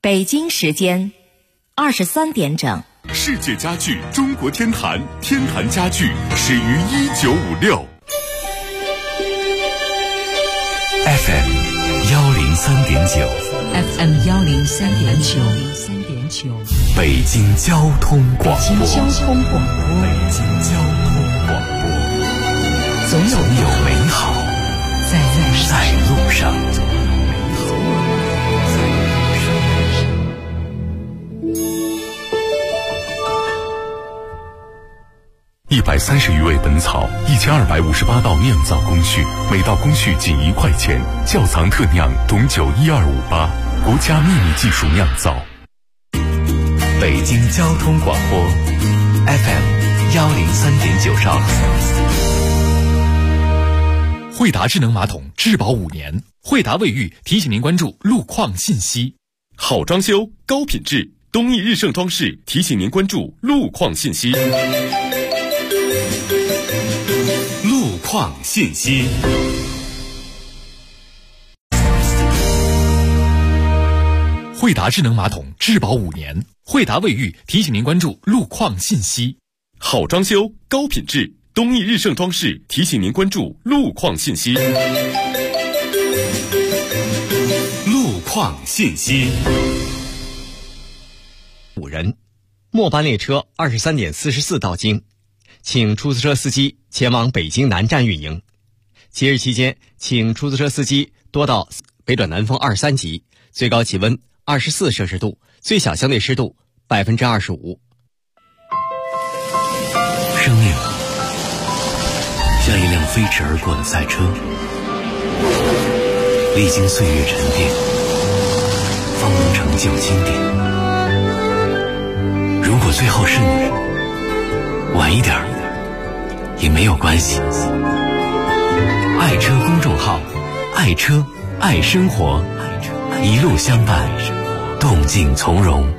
北京时间23点整。 世界家具中国天坛，天坛家具始于1956。FM 103.9 FM 103.9， 北京交通广播。 北京交通广播，总有美好在路上。 130余味本草，1258道酿造工序，每道工序仅1块钱。窖藏特酿董酒12588，国家秘密技术酿造。 北京交通广播 FM 103.9兆赫。 惠达智能马桶质保5年，惠达卫浴提醒您关注路况信息。 好装修高品质，东义日盛装饰提醒您关注路况信息。路况信息。 惠达智能马桶质保5年，惠达卫浴提醒您关注路况信息。 好装修高品质，东义日盛装饰提醒您关注路况信息。路况信息。 5人，末班列车23点44到京，请出租车司机前往北京南站运营。节日期间，请出租车司机多到北转南风23级，最高气温24摄氏度，最小相对湿度25%。 生命像一辆飞驰而过的赛车，历经岁月沉淀，方能成就经典。如果最后是你，晚一点也没有关系。爱车公众号，爱车爱生活，一路相伴，动静从容。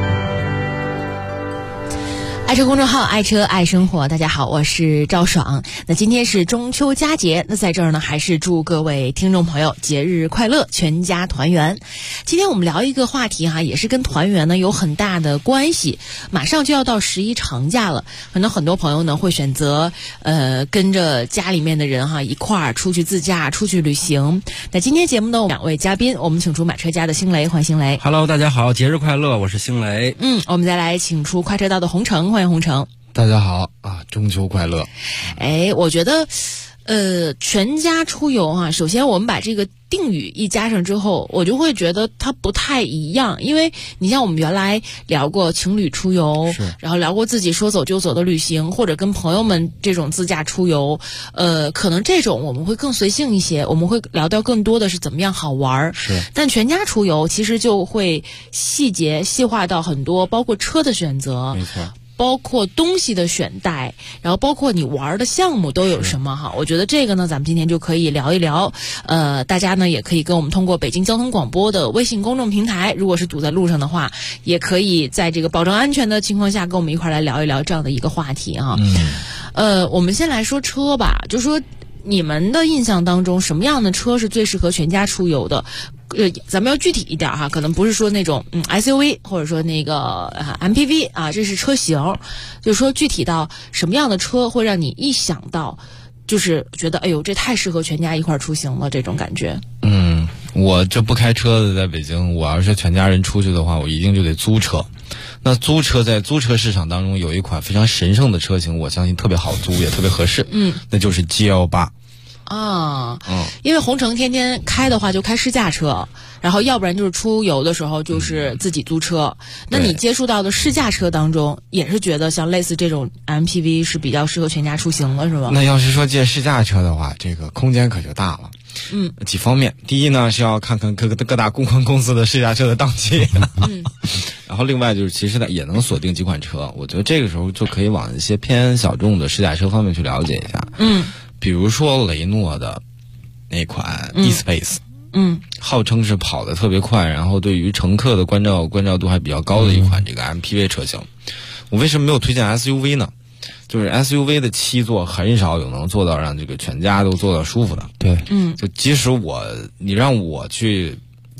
爱车公众号，爱车爱生活。大家好，我是赵爽。那今天是中秋佳节，那在这儿呢，还是祝各位听众朋友节日快乐，全家团圆。今天我们聊一个话题哈，也是跟团圆呢有很大的关系。马上就要到11长假了，可能很多朋友呢会选择跟着家里面的人哈一块儿出去自驾，出去旅行。那今天节目呢，2位嘉宾，我们请出买车家的星雷，欢迎星雷。 Hello， 大家好，节日快乐，我是星雷。 我们再来请出快车道的洪城，欢迎洪城。 大家好啊，中秋快乐。 我觉得全家出游啊，首先我们把这个定语一加上之后，我就会觉得它不太一样。因为你像我们原来聊过情侣出游，然后聊过自己说走就走的旅行，或者跟朋友们这种自驾出游，可能这种我们会更随性一些，我们会聊到更多的是怎么样好玩。但全家出游其实就会细化到很多，包括车的选择， 没错， 包括东西的选代，然后包括你玩的项目都有什么哈？我觉得这个呢，咱们今天就可以聊一聊。大家呢也可以跟我们通过北京交通广播的微信公众平台，如果是堵在路上的话，也可以在这个保证安全的情况下，跟我们一块来聊一聊这样的一个话题啊。我们先来说车吧，就说你们的印象当中，什么样的车是最适合全家出游的？咱们要具体一点哈，可能不是说那种SUV 或者说那个MPV 啊，这是车型，就是说具体到什么样的车会让你一想到就是觉得哎呦这太适合全家一块出行了这种感觉。 我这不开车的在北京，我要是全家人出去的话，我一定就得租车。那租车在租车市场当中有一款非常神圣的车型，我相信特别好租也特别合适，那就是 G18。 因为洪城天天开的话就开试驾车，然后要不然就是出游的时候就是自己租车。那你接触到的试驾车当中，也是觉得像类似这种 MPV 是比较适合全家出行的是吧？ 那要是说借试驾车的话，这个空间可就大了。几方面，第一呢是要看看各大公关公司的试驾车的档期，然后另外就是其实呢也能锁定几款车，我觉得这个时候就可以往一些偏小众的试驾车方面去了解一下。比如说雷诺的那款 eSpace，号称是跑得特别快，然后对于乘客的关照度还比较高的一款这个 MPV 车型。我为什么没有推荐 SUV 呢？就是 SUV 的7座很少有能做到让这个全家都坐到舒服的。 对， 就即使你让我去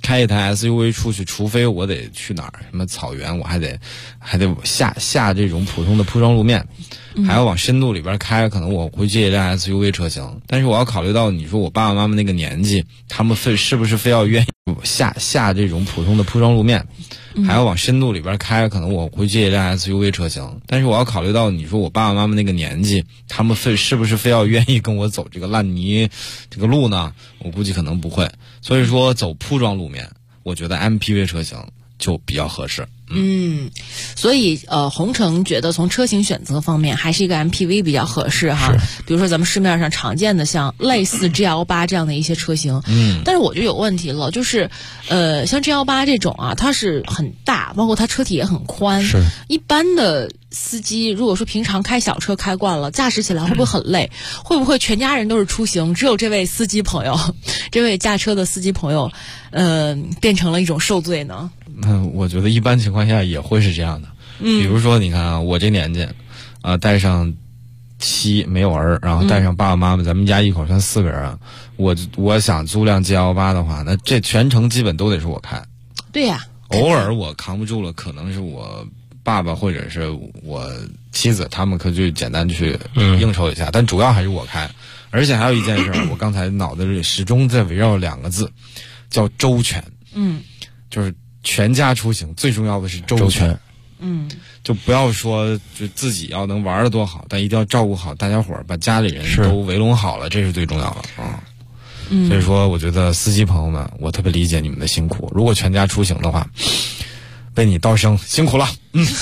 开一台 SUV 出去，除非我得去哪儿什么草原，我还得下这种普通的铺装路面，还要往深度里边开，可能我会借一辆 SUV 车型。但是我要考虑到你说我爸爸妈妈那个年纪，他们是不是非要愿意下这种普通的铺装路面，还要往深度里边开，可能我会借一辆 SUV 车型。但是我要考虑到你说我爸爸妈妈那个年纪，他们是不是非要愿意跟我走这个烂泥这个路呢？我估计可能不会。所以说走铺装路面，我觉得 MPV 车型就比较合适。 所以洪城觉得从车型选择方面还是一个 MPV 比较合适哈。比如说咱们市面上常见的像类似 GL8 这样的一些车型，但是我就有问题了，就是像 GL8 这种啊，它是很大，包括它车体也很宽，是一般的司机如果说平常开小车开惯了，驾驶起来会不会很累？会不会全家人都是出行，只有这位司机朋友，这位驾车的司机朋友变成了一种受罪呢？ 我觉得一般情况下也会是这样的。比如说你看啊，我这年纪带上妻没有儿，然后带上爸爸妈妈，咱们家一口算4个人，我想租辆 GL8 的话，那这全程基本都得是我开。 对呀， 偶尔我扛不住了，可能是我爸爸或者是我妻子他们可就简单去应酬一下，但主要还是我开。而且还有一件事，我刚才脑子里始终在围绕2个字，叫周全。就是全家出行最重要的是周全。就不要说就自己要能玩得多好，但一定要照顾好大家伙儿，把家里人都围拢好了，这是最重要的啊。所以说我觉得司机朋友们，我特别理解你们的辛苦，如果全家出行的话，为你道声辛苦了。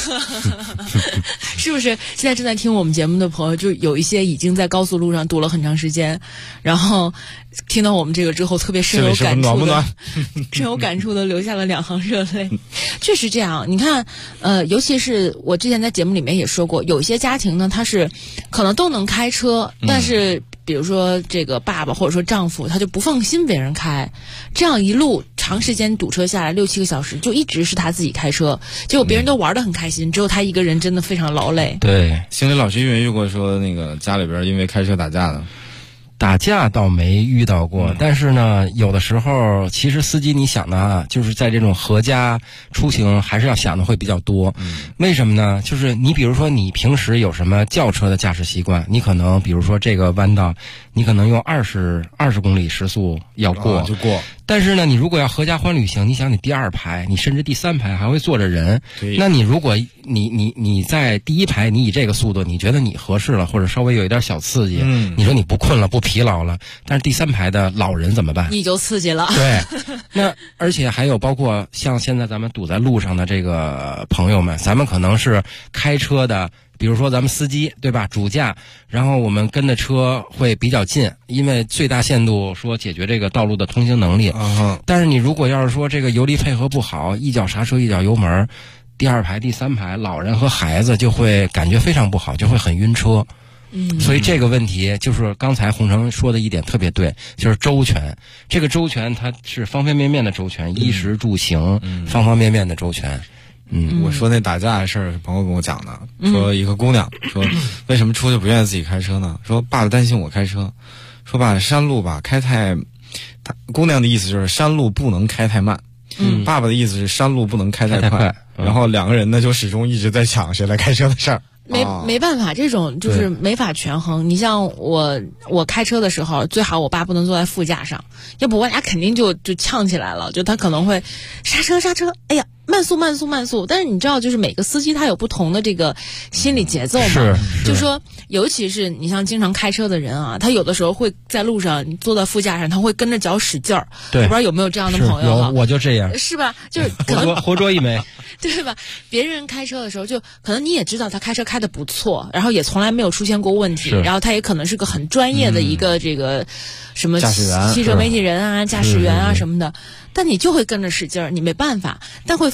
是不是现在正在听我们节目的朋友，就有一些已经在高速路上堵了很长时间，然后听到我们这个之后特别深有感触的深有感触的流下了2行热泪。确实这样，你看尤其是我之前在节目里面也说过，有一些家庭呢，他是可能都能开车，但是比如说这个爸爸或者说丈夫他就不放心别人开，这样一路长时间堵车下来6-7个小时，就一直是他自己开车，结果别人都玩得很开心，只有他一个人真的非常劳累。 对， 星磊老师遇过说那个家里边因为开车打架的？ 打架倒没遇到过，但是呢，有的时候其实司机你想的啊，就是在这种合家出行还是要想的会比较多。为什么呢？就是你比如说你平时有什么轿车的驾驶习惯，你可能比如说这个弯道，你可能用20公里时速要过， 就过。 但是呢，你如果要合家欢旅行，你想你第2排，你甚至第3排还会坐着人，那你如果你在第1排，你以这个速度，你觉得你合适了，或者稍微有一点小刺激，你说你不困了，不疲劳了，但是第3排的老人怎么办？ 你就刺激了。 对，那而且还有包括像现在咱们堵在路上的这个朋友们，咱们可能是开车的。比如说咱们司机对吧，主驾，然后我们跟的车会比较近，因为最大限度说解决这个道路的通行能力。但是你如果要是说这个油离配合不好，一脚刹车一脚油门，第2排第3排老人和孩子就会感觉非常不好，就会很晕车。所以这个问题就是刚才洪城说的一点特别对，就是周全。这个周全它是方方面面的周全，衣食住行方方面面的周全。 我说那打架的事儿，朋友跟我讲的，说一个姑娘说为什么出去不愿意自己开车呢？说爸爸担心我开车，说把山路吧开太，姑娘的意思就是山路不能开太慢，爸爸的意思是山路不能开太快，然后2个人呢就始终一直在抢谁来开车的事儿。 没办法，这种就是没法权衡。你像我开车的时候，最好我爸不能坐在副驾上，要不我俩肯定就呛起来了，就他可能会刹车，哎呀慢速。但是你知道，就是每个司机他有不同的这个心理节奏嘛，就说尤其是你像经常开车的人啊，他有的时候会在路上，你坐在副驾上，他会跟着脚使劲儿。对，我不知道有没有这样的朋友啊？ 我就这样， 是吧？就是可能活捉一枚。 对吧？别人开车的时候，就可能你也知道他开车开得不错，然后也从来没有出现过问题，然后他也可能是个很专业的一个这个什么汽车媒体人啊、驾驶员啊什么的，但你就会跟着使劲儿，你没办法。但会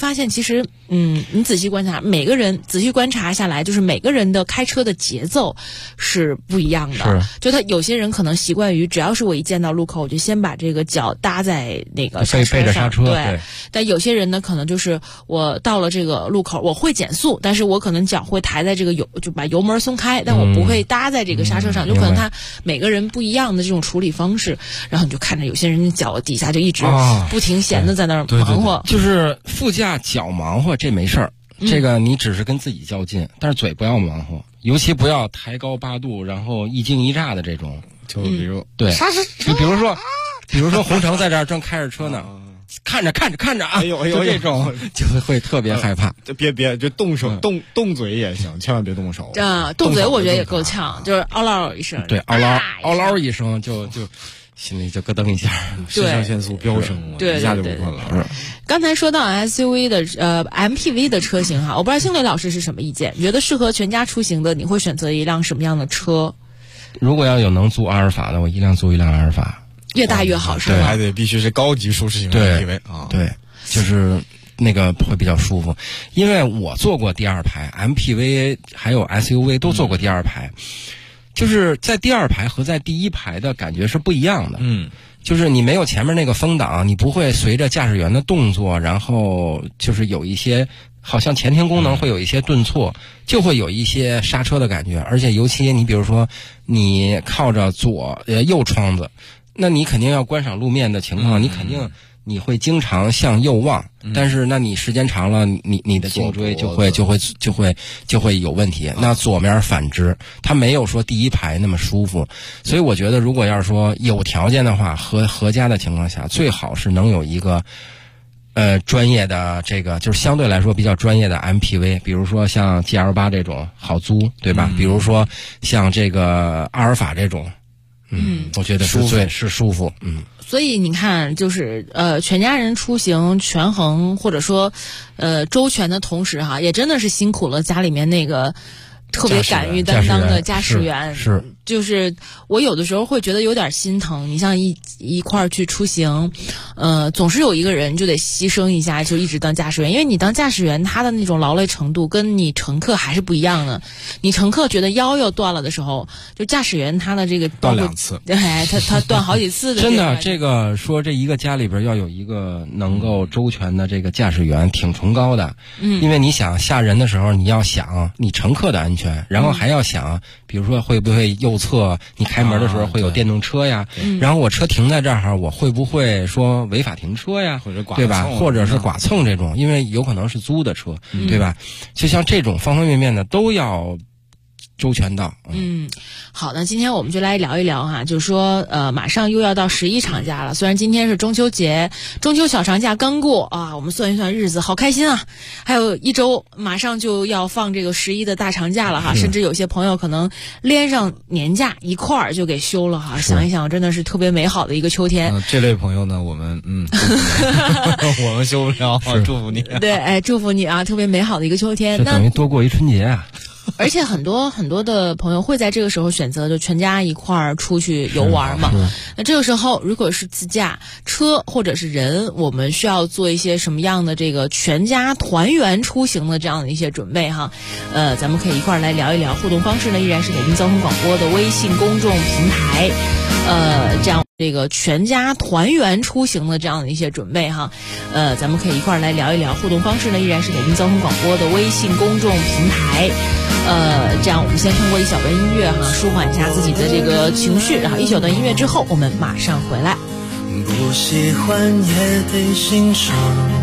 发现，其实你仔细观察，仔细观察下来，就是每个人的开车的节奏是不一样的。就他有些人可能习惯于，只要是我一见到路口，我就先把这个脚搭在那个刹车上， 背着刹车。对。 但有些人呢，可能就是我到了这个路口，我会减速，但是我可能脚会抬在这个就把油门松开，但我不会搭在这个刹车上。有可能他每个人不一样的这种处理方式，然后你就看着有些人脚底下就一直不停闲的在那儿忙活。 就是副驾脚忙活这没事儿，这个你只是跟自己较劲，但是嘴不要忙活，尤其不要抬高8度，然后一惊一乍的这种。 就比如对，就比如说洪城在这儿正开着车呢。看着啊！ 哎呦， 就这种就会特别害怕。 别，就动手动嘴也行，千万别动手。 动嘴我觉得也够呛，就是嗷唠一声。 对，嗷唠一声就心里就咯噔一下， 肾上腺素飙升， 对， 一下就不困了。 刚才说到 SUV 的MPV 的车型哈，我不知道星磊老师是什么意见？觉得适合全家出行的，你会选择一辆什么样的车？ 如果要有能租阿尔法的，我一辆租一辆阿尔法。 越大越好，是吧？ 对，还得必须是高级舒适型的 MPV 啊。 对，就是那个会比较舒服，因为我坐过第二排 MPV， 还有 SUV 都坐过第二排，就是在第二排和在第一排的感觉是不一样的。就是你没有前面那个风挡，你不会随着驾驶员的动作，然后就是有一些好像前庭功能会有一些顿挫，就会有一些刹车的感觉。而且尤其你比如说你靠着右窗子，那你肯定要观赏路面的情况，你会经常向右望，但是那你时间长了，你的颈椎就会有问题。那左面反之，它没有说第一排那么舒服，所以我觉得如果要是说有条件的话，合家的情况下，最好是能有一个专业的这个就是相对来说比较专业的 MPV， 比如说像 GL8 这种好租，对吧？比如说像这个阿尔法这种。我觉得是舒服。 所以你看，就是全家人出行权衡或者说周全的同时哈，也真的是辛苦了家里面那个特别敢于担当的驾驶员。 是就是我有的时候会觉得有点心疼，你像一块儿去出行，总是有一个人就得牺牲一下，就一直当驾驶员，因为你当驾驶员，他的那种劳累程度跟你乘客还是不一样的。你乘客觉得腰要断了的时候，就驾驶员他的这个断2次， 对，他断好几次的。 真的，这个说这一个家里边要有一个能够周全的这个驾驶员，挺崇高的。因为你想吓人的时候，你要想你乘客的安全，然后还要想，比如说会不会右侧你开门的时候会有电动车呀，然后我车停在这儿，我会不会说违法停车呀，对吧？或者是剐蹭这种，因为有可能是租的车，对吧？就像这种方方面面的都要周全到。 好的，今天我们就来聊一聊哈，就是说马上又要到11长假了，虽然今天是中秋节，中秋小长假刚过啊，我们算一算日子，好开心啊！还有1周，马上就要放这个11的大长假了哈，甚至有些朋友可能连上年假一块儿就给休了哈。想一想，真的是特别美好的一个秋天。 这类朋友呢，我们我们休不了，祝福你。 对，祝福你啊，特别美好的一个秋天。 这等于多过一春节啊。 而且很多的朋友会在这个时候选择就全家一块儿出去游玩嘛。那这个时候如果是自驾车或者是人，我们需要做一些什么样的这个全家团圆出行的这样的一些准备哈？咱们可以一块儿来聊一聊。互动方式呢依然是北京交通广播的微信公众平台。这样这个全家团圆出行的这样的一些准备哈，咱们可以一块儿来聊一聊。互动方式呢依然是北京交通广播的微信公众平台。这样我们先通过一小段音乐哈，舒缓一下自己的这个情绪，然后一小段音乐之后，我们马上回来。 不喜欢也得欣赏，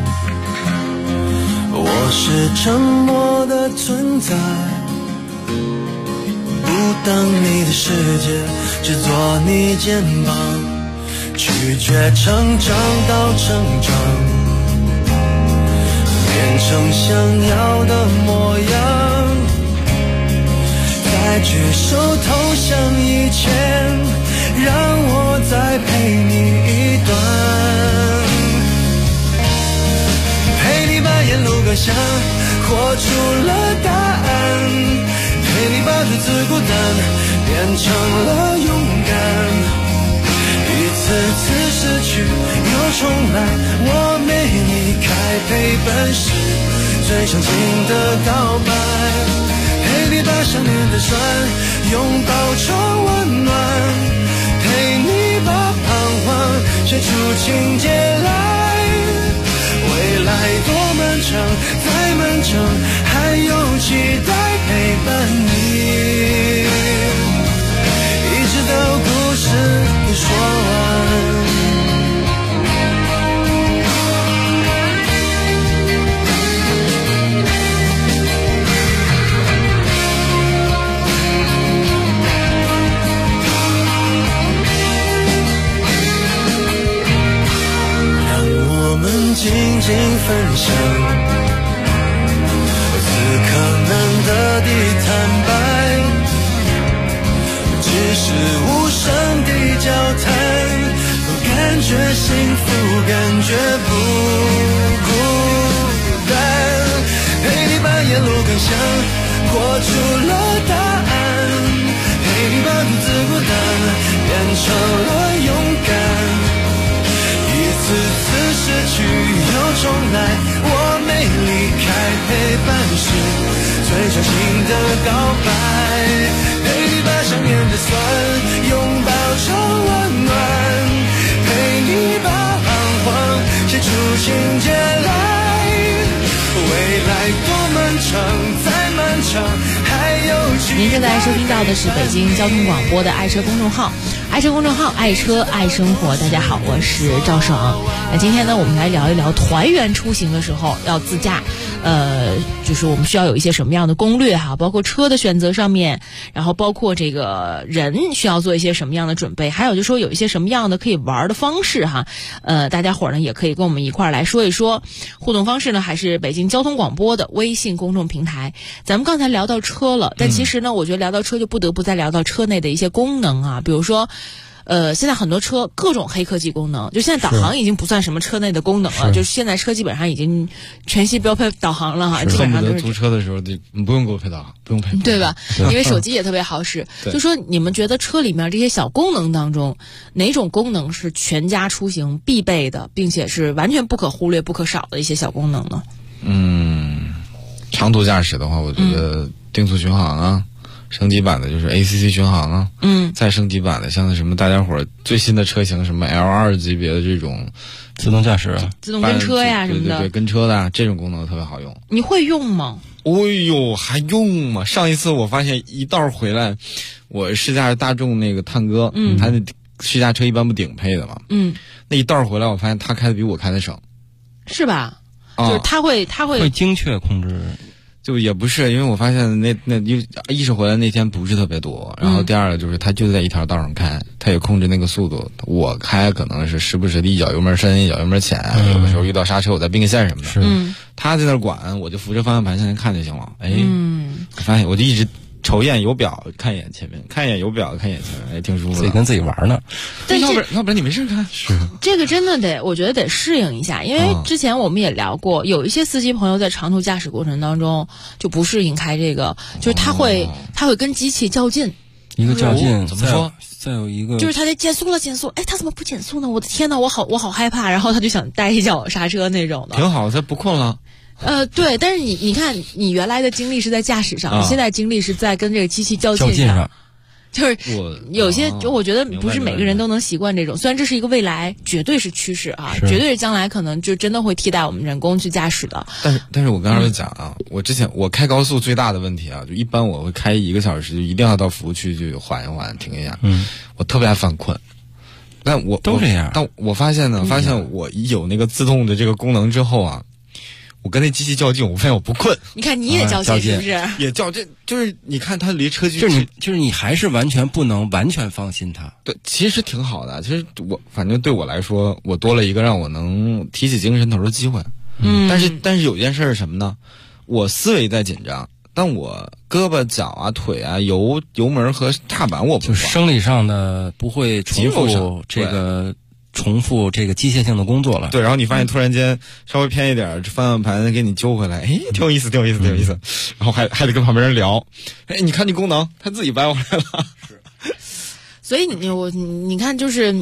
我是沉默的存在，不当你的世界，只做你肩膀，拒绝成长到成长，变成想要的模样，在举手投降以前，让我再陪你一段，陪你把沿路感想活出了答案，陪你把独自孤单变成了勇敢，一次次失去又重来，我没离开陪伴是最长情的告白，陪你把想念的酸拥抱成温暖，陪你把彷徨写出情节来。未来多漫长，再漫长，还有期待陪伴你，一直到故事都说完。静静分享此刻难得的坦白，只是无声的交谈，都感觉幸福，感觉不孤单，陪你把沿路感想活出了答案，陪你把独自孤单变成了勇敢，一次次失去又重来，我没离开，陪伴是最长情的告白，陪你把想念的酸拥抱成温暖，陪你把彷徨写出情节来，未来多漫长，再漫长，还有期待。 您正在收听到的是北京交通广播的爱车公众号，爱车公众号，爱车爱生活。大家好，我是赵爽。那今天呢，我们来聊一聊团员出行的时候要自驾，就是我们需要有一些什么样的攻略哈，包括车的选择上面，然后包括这个人需要做一些什么样的准备，还有就是说有一些什么样的可以玩的方式哈。大家伙呢也可以跟我们一块儿来说一说。互动方式呢还是北京交通广播的微信公众平台。咱们刚才聊到车了，但其实呢，我觉得聊到车就不得不再聊到车内的一些功能啊，比如说。现在很多车各种黑科技功能，就现在导航已经不算什么车内的功能了，就是现在车基本上已经全系标配导航了哈，基本上都是。 租车的时候你不用给我配导航，不用配， 对吧？因为手机也特别好使。就说你们觉得车里面这些小功能当中，哪种功能是全家出行必备的，并且是完全不可忽略、不可少的一些小功能呢？ 长途驾驶的话，我觉得定速巡航啊。升级版的就是 ACC 巡航啊，再升级版的像什么大家伙最新的车型，什么 L2 级别的这种自动驾驶啊， 自动跟车呀什么的， 对，跟车的这种功能特别好用。 你会用吗？ 哎呦，还用吗？上一次我发现一道回来，我试驾大众那个探歌，他那试驾车一般不顶配的嘛，那一道回来，我发现他开的比我开的省， 是吧？就是他会精确控制。 就也不是，因为我发现那一是回来那天不是特别多，然后第二个就是他就在一条道上开，他也控制那个速度。我开可能是时不时的一脚油门深，一脚油门浅，有的时候遇到刹车我再并个线什么的。他在那管，我就扶着方向盘向前看就行了。我发现我就一直瞅一眼油表，看一眼前面，看一眼油表，看一眼前面，挺舒服的。 自己跟自己玩呢。 要不然你没事干。是这个真的我觉得得适应一下，因为之前我们也聊过，有一些司机朋友在长途驾驶过程当中就不适应开这个，就是他会跟机器较劲。 一个较劲怎么说？ 再有一个就是他得减速了，哎，他怎么不减速呢？我的天哪，我好害怕，然后他就想带一脚刹车那种的。 挺好，他不困了。 对，但是你看，你原来的经历是在驾驶上，你现在经历是在跟这个机器较劲上。就是有些，就我觉得不是每个人都能习惯这种。虽然这是一个未来，绝对是趋势啊，绝对是将来可能就真的会替代我们人工去驾驶的。 但是我刚才讲啊，我开高速最大的问题啊，就一般我会开1个小时，就一定要到服务区去缓一缓，停一下。我特别爱犯困。但我都这样。 但我发现我一有那个自动的这个功能之后啊。我跟那机器较劲，我发现我不困。 你看你也较劲是不是？ 也较劲，就是你看它离车距， 就是你还是完全不能完全放心它。 对，其实挺好的。其实反正对我来说，我多了一个让我能提起精神头的机会。但是有件事是什么呢？我思维在紧张，但我胳膊、脚啊、腿啊、油门和踏板我不就生理上的不会重复重复这个机械性的工作了。 对，然后你发现突然间稍微偏一点，方向盘给你揪回来，挺有意思。然后还得跟旁边人聊，你看这功能，他自己掰回来了。 所以你看，就是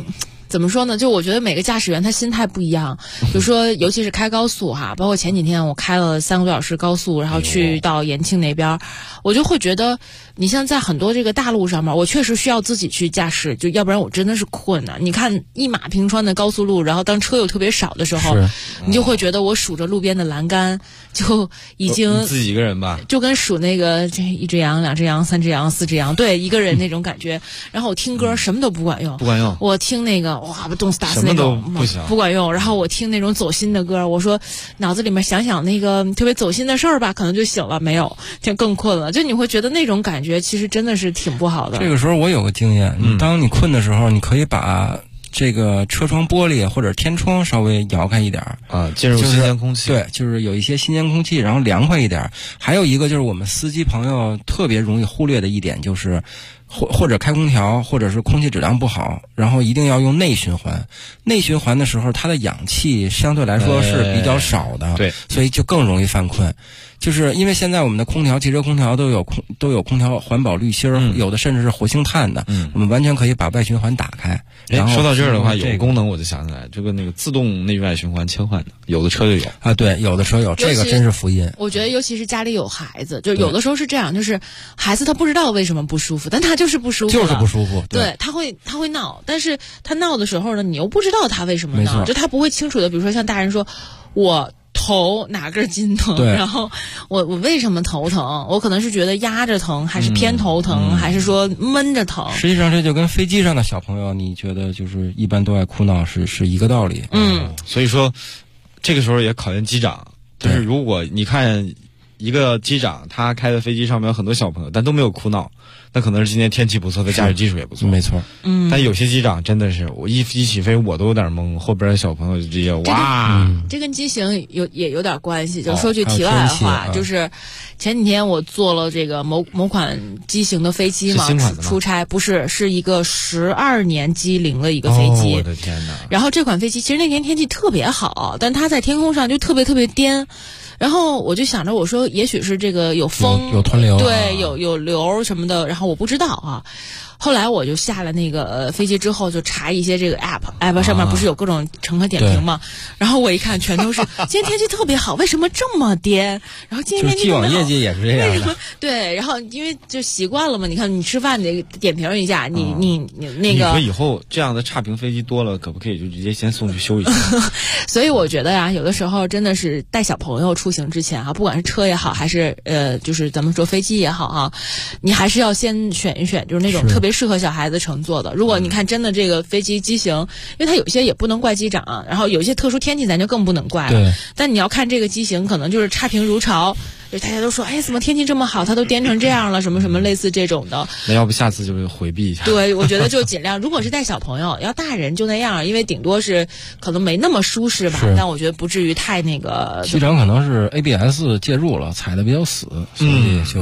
怎么说呢？就我觉得每个驾驶员他心态不一样，比如说尤其是开高速哈，包括前几天我开了3个多小时高速，然后去到延庆那边，我就会觉得，你像在很多这个大路上面，我确实需要自己去驾驶，就要不然我真的是困难。你看一马平川的高速路，然后当车又特别少的时候，你就会觉得我数着路边的栏杆就已经自己一个人吧， 就跟数那个这1只羊、2只羊、3只羊、4只羊，对，一个人那种感觉。然后我听歌什么都不管用， 不管用。 我听那个哇动次打次那种不行， 不管用。然后我听那种走心的歌，我说脑子里面想想那个特别走心的事儿吧，可能就醒了，没有就更困了。就你会觉得那种感觉其实真的是挺不好的。 这个时候我有个经验，当你困的时候，你可以把这个车窗玻璃或者天窗稍微摇开一点啊，进入新鲜空气。 对，就是有一些新鲜空气，然后凉快一点。还有一个就是我们司机朋友特别容易忽略的一点，就是或者开空调，或者是空气质量不好，然后一定要用内循环。内循环的时候，它的氧气相对来说是比较少的， 对， 所以就更容易犯困。就是因为现在我们的空调，汽车空调都有空调环保滤芯，有的甚至是活性炭的，我们完全可以把外循环打开。然后说到这儿的话，有个功能我就想起来，这个那个自动内外循环切换的，有的车就有啊，对，有的车有，这个真是福音。 我觉得尤其是家里有孩子，就有的时候是这样，就是孩子他不知道为什么不舒服，但他就是不舒服， 就是不舒服， 对，他会闹，但是他闹的时候呢，你又不知道他为什么闹，就他不会清楚的，比如说像大人说，我头哪根筋疼，然后我为什么头疼？我可能是觉得压着疼，还是偏头疼，还是说闷着疼？ 实际上这就跟飞机上的小朋友，你觉得就是一般都爱哭闹是一个道理。 所以说这个时候也考验机长，就是如果你看一个机长他开的飞机上面有很多小朋友，但都没有哭闹，那可能是今天天气不错，他驾驶技术也不错， 没错。 但有些机长真的是，我一起飞我都有点懵，后边的小朋友就直接哇。 这跟机型也有点关系。就说句题外话，就是前几天我坐了这个某款机型的飞机嘛，出差，不是一个12年机龄的一个飞机。 我的天哪！ 然后这款飞机其实那天天气特别好，但它在天空上就特别颠。然后我就想着，我说也许是这个有风， 有湍流， 对，有流什么的，然后我不知道啊。后来我就下了那个飞机之后，就查一些这个 app 上面不是有各种乘客点评吗？然后我一看，全都是今天天气特别好，为什么这么颠？然后今天天气特别好， 既往业绩也是这样的。 对，然后因为就习惯了嘛，你看你吃饭得点评一下，你那个。 你说以后这样的差评飞机多了，可不可以就直接先送去修一下？ 所以我觉得呀，有的时候真的是带小朋友出行之前啊，不管是车也好，还是就是咱们说飞机也好啊，你还是要先选一选，就是那种特别适合小孩子乘坐的。如果你看真的这个飞机机型，因为它有些也不能怪机长，然后有一些特殊天气咱就更不能怪了。但你要看这个机型，可能就是差评如潮，就大家都说，哎，怎么天气这么好，它都颠成这样了，什么什么类似这种的。 那要不下次就是回避一下。 对，我觉得就尽量，如果是带小朋友，要大人就那样，因为顶多是可能没那么舒适吧，但我觉得不至于太那个。 机长可能是 ABS 介入了，踩的比较死，所以就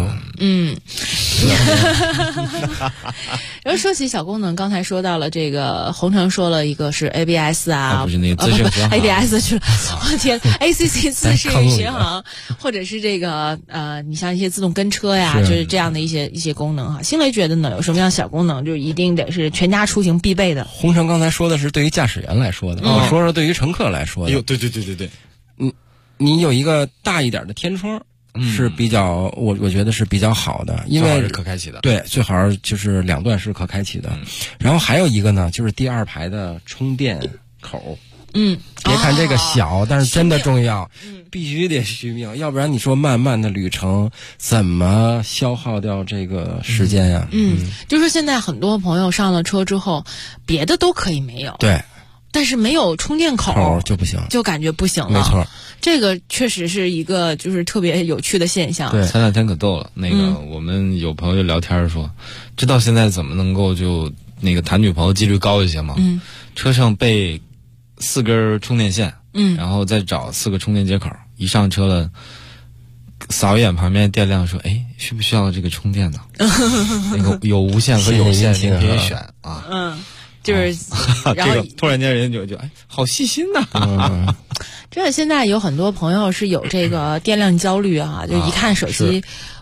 然后说起小功能，刚才说到了这个，洪城说了一个是 ABS 不是那个自适巡航 ABS 去了，我天 ，ACC 自适应巡航，或者是这个你像一些自动跟车呀，就是这样的一些功能哈。星雷觉得呢，有什么样小功能就一定得是全家出行必备的？ 洪城刚才说的是对于驾驶员来说的，我说说对于乘客来说的。 对， 你有一个大一点的天窗。是比较，我觉得是比较好的，因为是可开启的。 对，最好就是2段是可开启的。然后还有一个呢，就是第2排的充电口。别看这个小，但是真的重要，必须得续命，要不然你说漫漫的旅程怎么消耗掉这个时间呀？ 就是现在很多朋友上了车之后，别的都可以没有。 对。 但是没有充电口就不行， 就感觉不行了。 没错， 这个确实是一个就是特别有趣的现象。 对，前2天可逗了。那个我们有朋友就聊天说，知道现在怎么能够就那个谈女朋友几率高一些吗？车上备4根充电线，然后再找4个充电接口。一上车了，扫一眼旁边电量，说：“哎，需不需要这个充电呢？那个有无线和有线，你可以选啊。” 就是，然后突然间人就哎，好细心呐！ 这现在有很多朋友是有这个电量焦虑啊，就一看手机，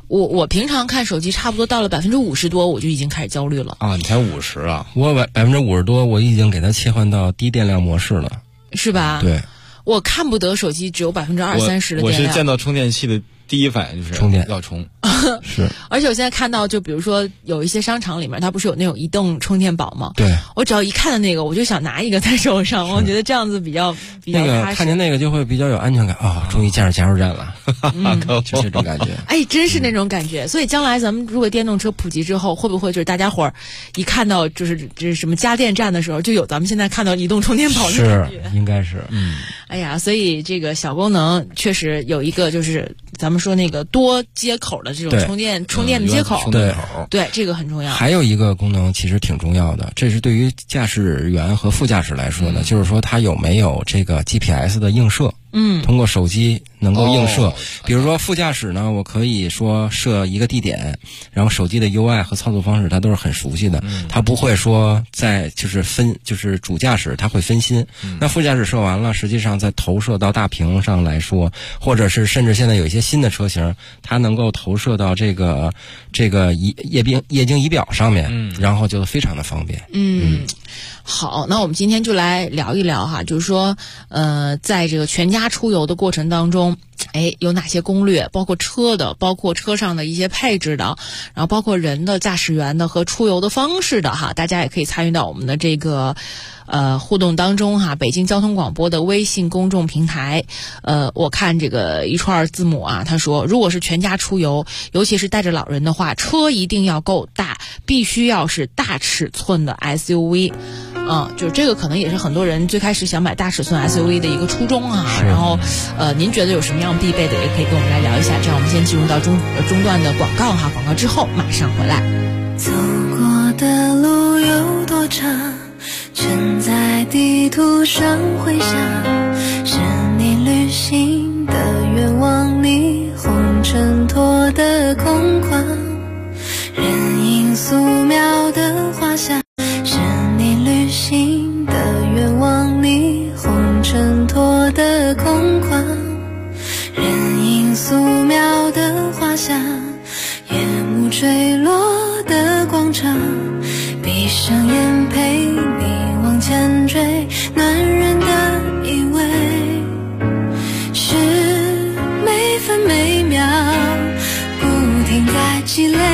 我平常看手机差不多到了50%多，我就已经开始焦虑了。 啊，你才50啊？ 我50%多，我已经给它切换到低电量模式了， 是吧？ 对， 我看不得手机只有20%-30%的电量。 我是见到充电器的第一反应就是充电要充。 是， 而且我现在看到，就比如说有一些商场里面，它不是有那种移动充电宝吗？ 对， 我只要一看到那个，我就想拿一个在手上，我觉得这样子比较那个看见那个就会比较有安全感啊！终于见着加油站了，就这种感觉。 哎，真是那种感觉。所以将来咱们如果电动车普及之后，会不会就是大家伙儿一看到就是什么家电站的时候，就有咱们现在看到移动充电宝的感觉？ 是，应该是。 哎呀，所以这个小功能确实有一个就是咱们说那个多接口的这种充电的接口，对，这个很重要。 还有一个功能其实挺重要的，这是对于驾驶员和副驾驶来说的，就是说它有没有这个 GPS 的映射。通过手机能够映射，比如说副驾驶呢，我可以说设一个地点，然后手机的 UI 和操作方式它都是很熟悉的，它不会说就是主驾驶它会分心。那副驾驶设完了，实际上在投射到大屏上来说，或者是甚至现在有一些新的车型，它能够投射到这个液晶仪表上面，然后就非常的方便。 好，那我们今天就来聊一聊哈，就是说，在这个全家出游的过程当中，有哪些攻略，包括车的，包括车上的一些配置的，然后包括人的、驾驶员的和出游的方式的哈，大家也可以参与到我们的这个互动当中哈。北京交通广播的微信公众平台，我看这个一串字母啊，他说，如果是全家出游，尤其是带着老人的话，车一定要够大，必须要是大尺寸的 SUV。就是这个可能也是很多人最开始想买大尺寸 SUV 的一个初衷啊。然后您觉得有什么样必备的，也可以跟我们来聊一下。这样我们先进入到中段的广告哈，广告之后马上回来。 走过的路有多长，全在地图上回响，是你旅行的愿望里红尘托的空旷，人影素描的画像，是你旅行的愿望里红尘托的空旷，人影素描的画像，夜幕坠落的广场，闭上眼陪你往前追，暖人的依偎，是每分每秒不停在积累，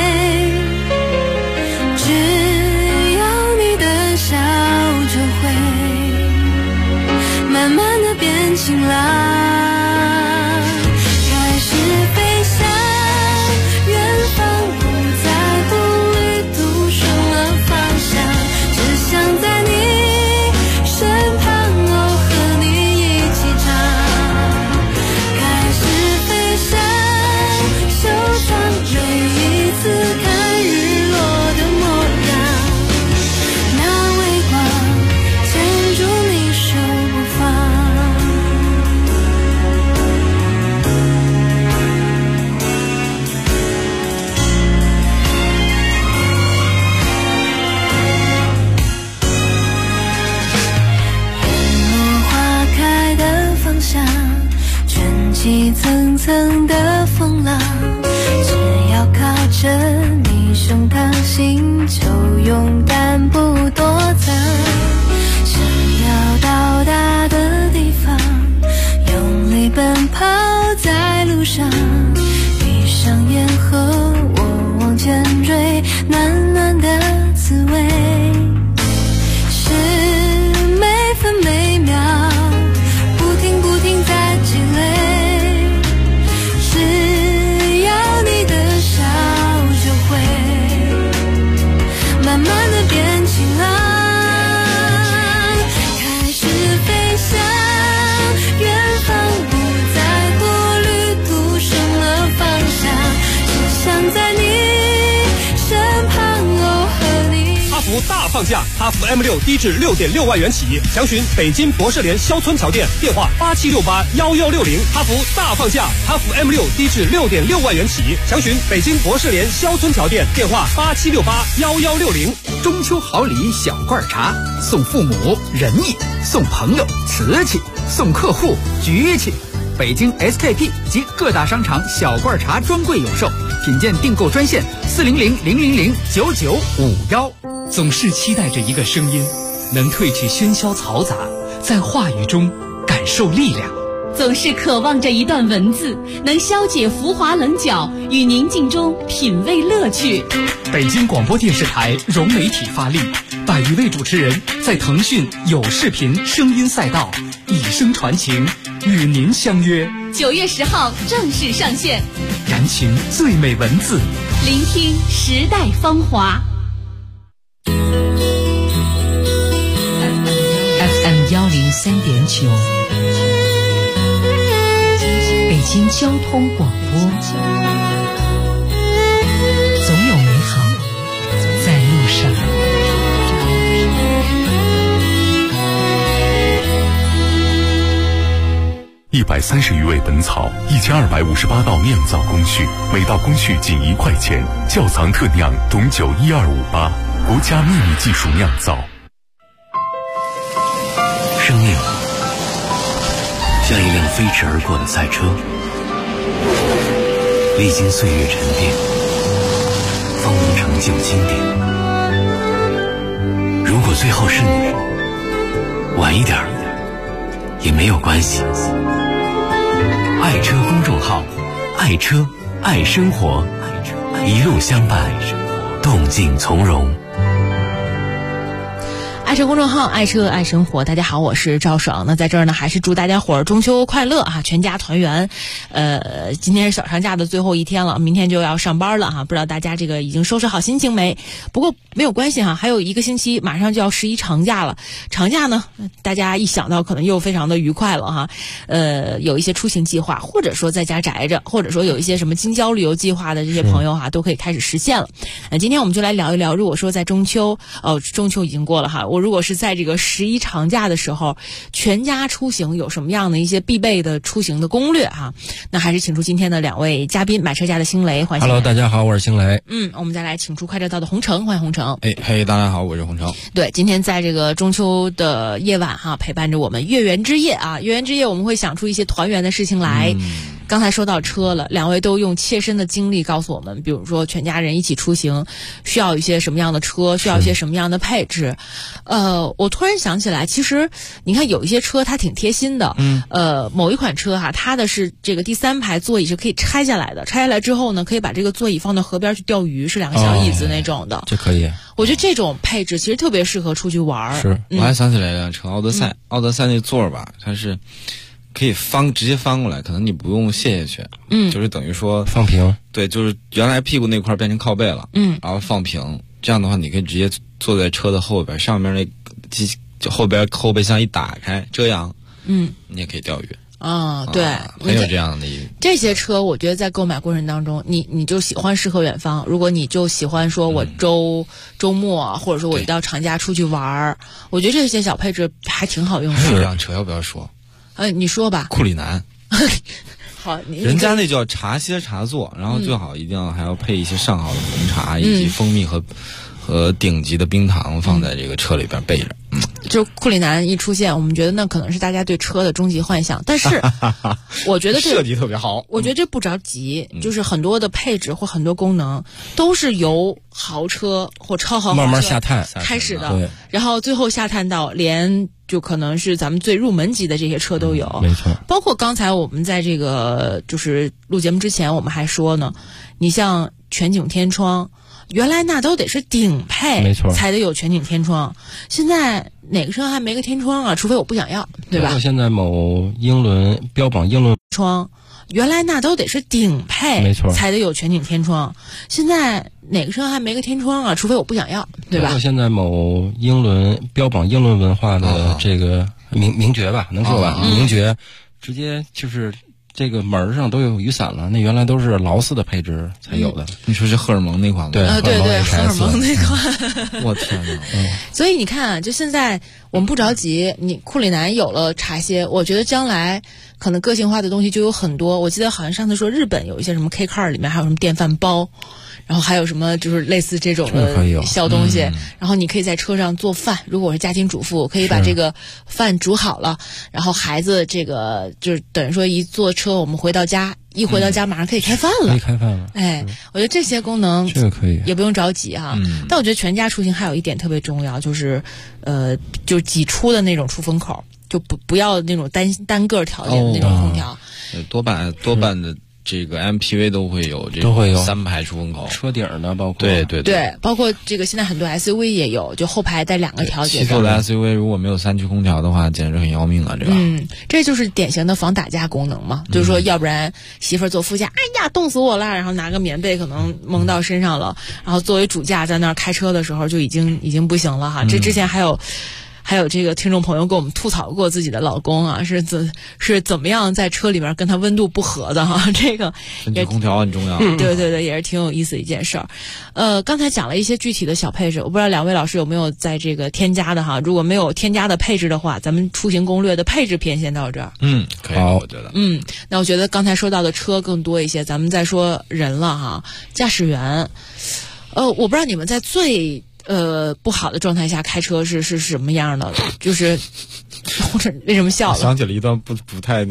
只要你的笑就会慢慢的变晴朗。层层的风浪，只要靠着你胸膛，心就勇敢不躲藏。想要到达的地方，用力奔跑在路上，闭上眼和我往前追，暖暖的滋味，是每分每秒不停在积累。慢慢的变晴朗，开始飞翔，远方不再过旅途上了方向，只想在你身旁和你。 哈弗大放价，哈弗 M6 低至6.6万元起，详询北京博士联肖村桥店，电话87681160。哈弗大放价，哈弗 M6 低至6.6万元起，详询北京博士联肖村桥店，电话87681160。 中秋好礼小罐茶，送父母仁义，送朋友瓷器，送客户局气。 北京 SKP 及各大商场小罐茶专柜有售，品鉴订购专线400-000-9951。 总是期待着一个声音，能褪去喧嚣嘈杂，在话语中感受力量。 总是渴望着一段文字，能消解浮华棱角，与宁静中品味乐趣。 北京广播电视台融媒体发力，100余位主持人在腾讯有视频声音赛道以声传情，与您相约。 9月10号正式上线， 燃情最美文字， 聆听时代芳华。 FM 103.9，北京交通广播，总有美好在路上。 130余味本草，1258道酿造工序，每道工序仅1块钱。窖藏特酿董酒12588，国家秘密技术酿造。 生命像一辆飞驰而过的赛车，历经岁月沉淀，方能成就经典。如果最后是你，晚一点也没有关系。爱车公众号，爱车爱生活，一路相伴，动静从容。 爱车公众号，爱车爱生活。大家好，我是赵爽。那在这儿呢，还是祝大家伙儿中秋快乐啊，全家团圆。今天是小长假的最后一天了，明天就要上班了哈。不知道大家这个已经收拾好心情没？不过没有关系哈，还有1个星期，马上就要11长假了。长假呢，大家一想到可能又非常的愉快了哈。有一些出行计划，或者说在家宅着，或者说有一些什么京郊旅游计划的这些朋友哈，都可以开始实现了。今天我们就来聊一聊，如果说在中秋已经过了哈，如果是在这个11长假的时候，全家出行有什么样的一些必备的出行的攻略哈？那还是请出今天的2位嘉宾，买车家的星雷，欢迎。 Hello， 大家好，我是星雷。 我们再来请出快车道的洪城，欢迎洪城。 嘿，大家好，我是洪城。 对，今天在这个中秋的夜晚哈，陪伴着我们月圆之夜啊，月圆之夜我们会想出一些团圆的事情来。刚才说到车了，2位都用切身的经历告诉我们，比如说全家人一起出行需要一些什么样的车，需要一些什么样的配置。我突然想起来，其实你看有一些车它挺贴心的。某一款车哈，它的是这个第3排座椅是可以拆下来的，拆下来之后呢，可以把这个座椅放到河边去钓鱼，是2个小椅子那种的。 这可以。 我觉得这种配置其实特别适合出去玩。 是，我还想起来一辆车，奥德赛。奥德赛那座儿吧，它是可以直接翻过来，可能你不用卸下去。就是等于说放平。 对，就是原来屁股那块变成靠背了。然后放平，这样的话你可以直接坐在车的后边，上面那后备箱一打开遮阳，你也可以钓鱼。 对， 很有这样的这些车，我觉得在购买过程当中，你就喜欢诗和远方。如果你就喜欢说我周末或者说我一到长假出去玩，我觉得这些小配置还挺好用的。 还有辆车要不要说？ 你说吧。 库里南。 好， 人家那叫茶歇茶座，然后最好一定要还要配一些上好的红茶，以及蜂蜜和顶级的冰糖放在这个车里边备着。 就库里南一出现，我们觉得那可能是大家对车的终极幻想，但是我觉得设计特别好。 我觉得这不着急，就是很多的配置或很多功能都是由豪车或超豪华车慢慢下探开始的，然后最后下探到连就可能是咱们最入门级的这些车都有。 没错。 包括刚才我们在这个就是录节目之前，我们还说呢，你像全景天窗。原来那都得是顶配， 没错， 才得有全景天窗。现在哪个车还没个天窗啊？除非我不想要，对吧？ 现在某英伦标榜英伦窗，原来那都得是顶配， 没错， 才得有全景天窗。现在哪个车还没个天窗啊？除非我不想要，对吧？ 现在某英伦标榜英伦文化的这个名爵吧，能说吧？名爵直接就是。这个门上都有雨伞了，那原来都是劳斯的配置才有的。 你说是荷尔蒙那款吗？ 对，荷尔蒙那款。 我天哪！ 所以你看啊，就现在我们不着急，你库里南有了茶歇，我觉得将来可能个性化的东西就有很多。我记得好像上次说日本有一些什么 K car 里面还有什么电饭煲，然后还有什么就是类似这种的小东西，然后你可以在车上做饭。如果我是家庭主妇，可以把这个饭煮好了，然后孩子这个就是等于说一坐车，我们回到家马上可以开饭了。 可以开饭了。 哎，我觉得这些功能这个可以， 也不用着急哈。但我觉得全家出行还有一点特别重要，就是就挤出的那种出风口，就不要那种单个条件的那种空调。 多半的这个 MPV 都会有这种 3排出风口， 车顶的包括对，包括这个现在很多 SUV 也有，就后排带2个调节。 7座的 SUV 如果没有3区空调的话，简直很要命啊，这个。 这就是典型的防打架功能嘛，就是说要不然媳妇儿坐副驾，哎呀冻死我了，然后拿个棉被可能蒙到身上了，然后作为主驾在那儿开车的时候就已经不行了哈。这之前还有这个听众朋友跟我们吐槽过自己的老公啊，是怎么样在车里面跟他温度不合的哈，这个分区空调很重要。 对，也是挺有意思的一件事儿。刚才讲了一些具体的小配置，我不知道2位老师有没有在这个添加的哈？如果没有添加的配置的话，咱们出行攻略的配置篇先到这儿。 可以，我觉得。 那我觉得刚才说到的车更多一些，咱们再说人了哈，驾驶员。我不知道你们在最不好的状态下开车是什么样的？就是或者为什么笑了？ 想起了一段不太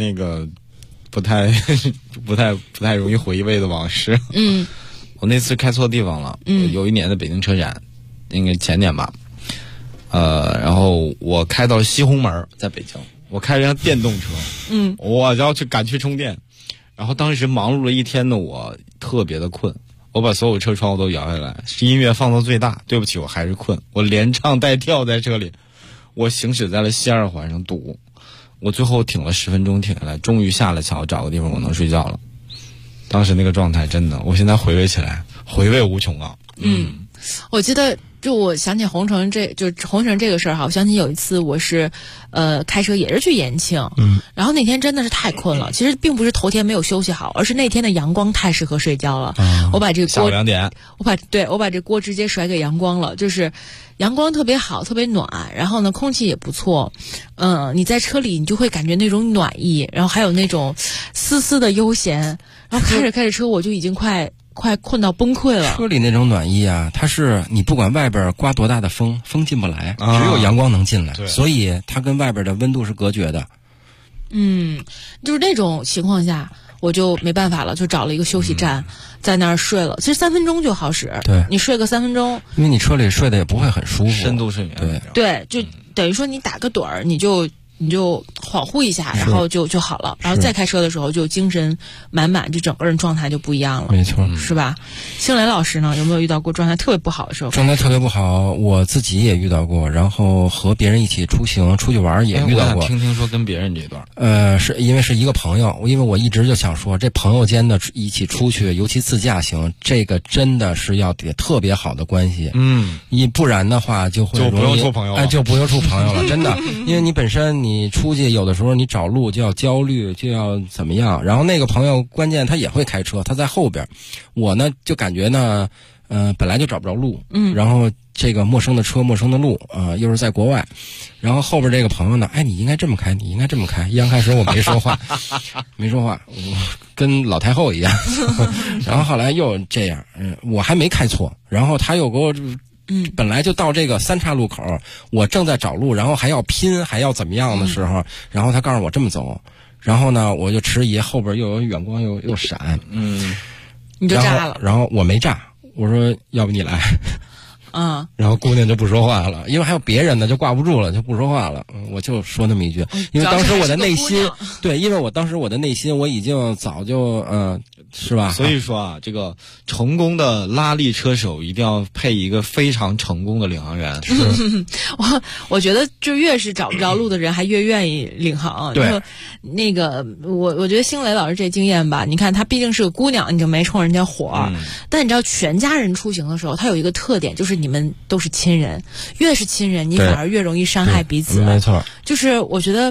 容易回味的往事。我那次开错地方了。有一年的北京车展，应该前年吧。然后我开到西红门，在北京，我开了一辆电动车。我要赶去充电。然后当时忙碌了一天的我特别的困。我把所有车窗户都摇下来，音乐放到最大。对不起，我还是困。我连唱带跳在车里，我行驶在了西2环上堵。我最后停了10分钟，停下来，终于下了桥，找个地方我能睡觉了。当时那个状态真的，我现在回味起来，回味无穷啊。 我记得就我想起红城这个事儿哈，我想起有一次我是开车也是去延庆，然后那天真的是太困了。其实并不是头天没有休息好，而是那天的阳光太适合睡觉了。我把这个锅下午2点， 我把这锅直接甩给阳光了，就是阳光特别好，特别暖，然后呢空气也不错。你在车里你就会感觉那种暖意，然后还有那种丝丝的悠闲，然后开着车我就已经快困到崩溃了。 车里那种暖意啊，它是你不管外边刮多大的风进不来，只有阳光能进来，所以它跟外边的温度是隔绝的。 就是那种情况下我就没办法了，就找了一个休息站，在那儿睡了。其实3分钟就好使， 对， 你睡个3分钟， 因为你车里睡得也不会很舒服， 深度睡眠。 对，就等于说你打个盹儿，你就恍惚一下，然后就好了，然后再开车的时候就精神满满，就整个人状态就不一样了。 没错， 是吧？星雷老师呢，有没有遇到过状态特别不好的时候？ 状态特别不好，我自己也遇到过，然后和别人一起出去玩也遇到过。 听说跟别人这段， 是因为是一个朋友，因为我一直就想说，这朋友间的一起出去，尤其自驾行，这个真的是要得特别好的关系。不然的话就会不用处朋友了， 就不用处朋友了，真的，因为你本身你出去有的时候你找路就要焦虑，就要怎么样，然后那个朋友关键他也会开车，他在后边，我呢就感觉呢本来就找不着路，然后这个陌生的车陌生的路又是在国外，然后后边这个朋友呢，你应该这么开，你应该这么开。刚开始我没说话我跟老太后一样然后后来又这样，我还没开错，然后他又给我本来就到这个3岔路口，我正在找路，然后还要拼，还要怎么样的时候，然后他告诉我这么走，然后呢，我就迟疑，后边又有远光又闪， 你就炸了。 然后我没炸，我说要不你来，然后姑娘就不说话了，因为还有别人呢，就挂不住了，就不说话了。我就说那么一句，因为当时我的内心，因为我当时我的内心我已经早就是吧？ 所以说啊，这个成功的拉力车手一定要配一个非常成功的领航员。 我觉得就越是找不着路的人，还越愿意领航。 对， 那个我觉得星雷老师这经验吧，你看她毕竟是个姑娘，你就没冲人家火。但你知道全家人出行的时候，他有一个特点，就是你们都是亲人，越是亲人，你反而越容易伤害彼此。 没错， 就是我觉得。